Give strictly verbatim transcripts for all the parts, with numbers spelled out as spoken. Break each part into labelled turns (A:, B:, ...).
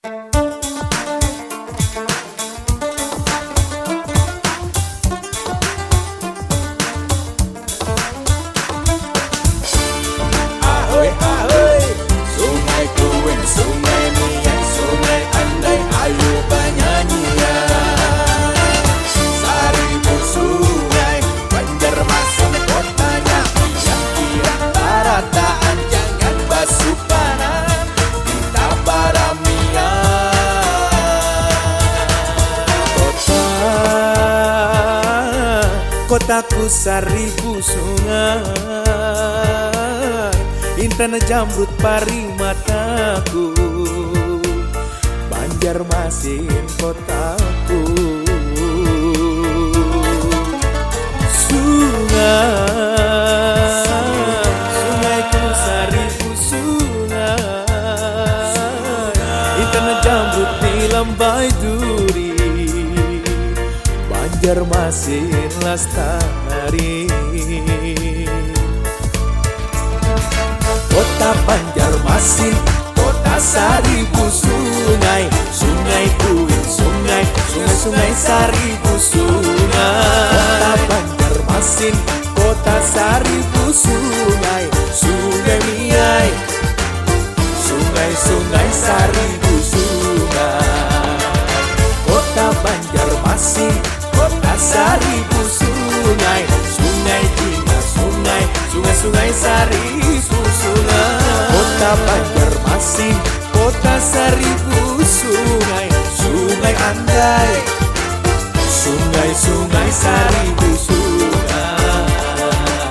A: Ahoy, ahoy, sungai Kuin, sungai Mian, sungai Andai, ayo bernyanyian. Seribu sungai, Banjarmasin kotanya, yang kira barataan, jangan basuh panas, kita baramian.
B: Kota, kotaku seribu sungai, intan jamrut pari mataku, Banjarmasin kotaku. Sungai, sungaiku seribu sungai, intan jamrut di lambai duri, Banjarmasin lestari. Kota Banjarmasin, kota seribu sungai, sungai Kuin, sungai, sungai-sungai seribu sungai. Kota Banjarmasin, kota seribu sungai, sungai Miai, sungai-sungai seribu sungai. Kota Banjarmasin, kota seribu sungai, sungai Jingga, sungai, sungai-sungai seribu sungai. Kota Banjarmasin, kota seribu sungai, sungai Andai, sungai-sungai seribu sungai.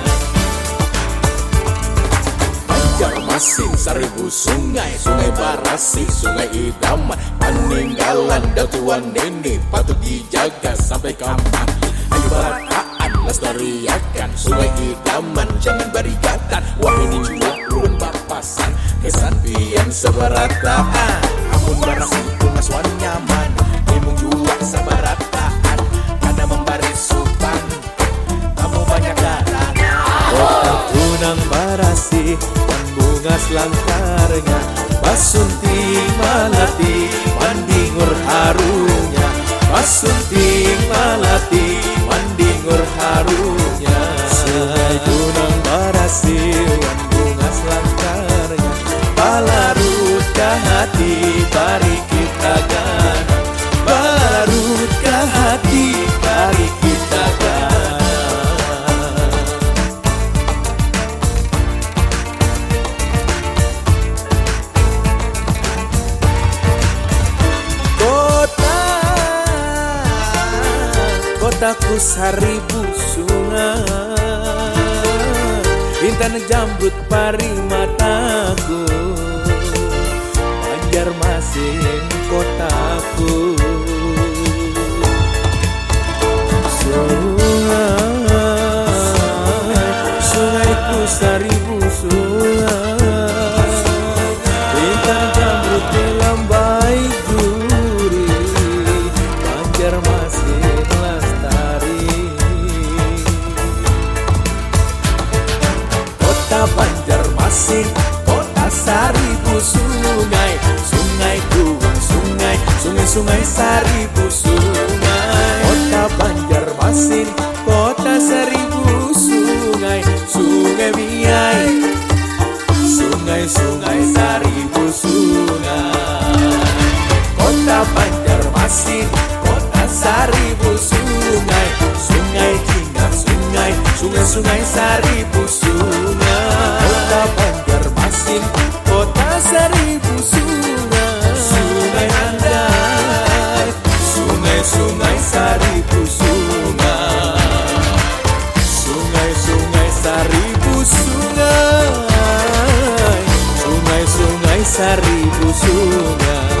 A: Banjarmasin seribu sungai, sungai Barasi, sungai Idaman, peninggalan datuan nenek patut dijaga sampai kapan. Ayo barataan lestariakan sungai Idaman, jangan barikatan. Wah ini juga ulun papasan, kesantian seberataan. Ampun Barasi tunas wan nyaman, emung juga seberataan. Ada membari supan, kamu banyak darah.
B: Kota Tunang Barasi, dan bunga selangkarnya, Basunting Malati, mandingur harunya, Basunting Malati, mandingur harunya. Sungai Tunang Barasi, dan bunga selangkarnya, balarut ke hati, bari kita gana, balarut ke hati, bari kita gana. Kotaku seribu sungai, intan jamrut pari mataku, Banjarmasin kotaku. Sungai, sungaiku seribu sungai, intan jamrut di lambai duri, Banjarmasin lestari. Kota Banjarmasin, kota seribu sungai, sungai Kuin, sungai, sungai-sungai seribu sungai. Kota Banjarmasin, kota seribu sungai, sungai Miai, sungai-sungai seribu sungai. Kota Banjarmasin, kota seribu sungai, sungai Jingga, sungai, sungai-sungai seribu sungai. Kota Banjarmasin, kota seribu sungai, sungai Andai, sungai-sungai seribu sungai, sungai-sungai seribu sungai, sungai-sungai seribu sungai.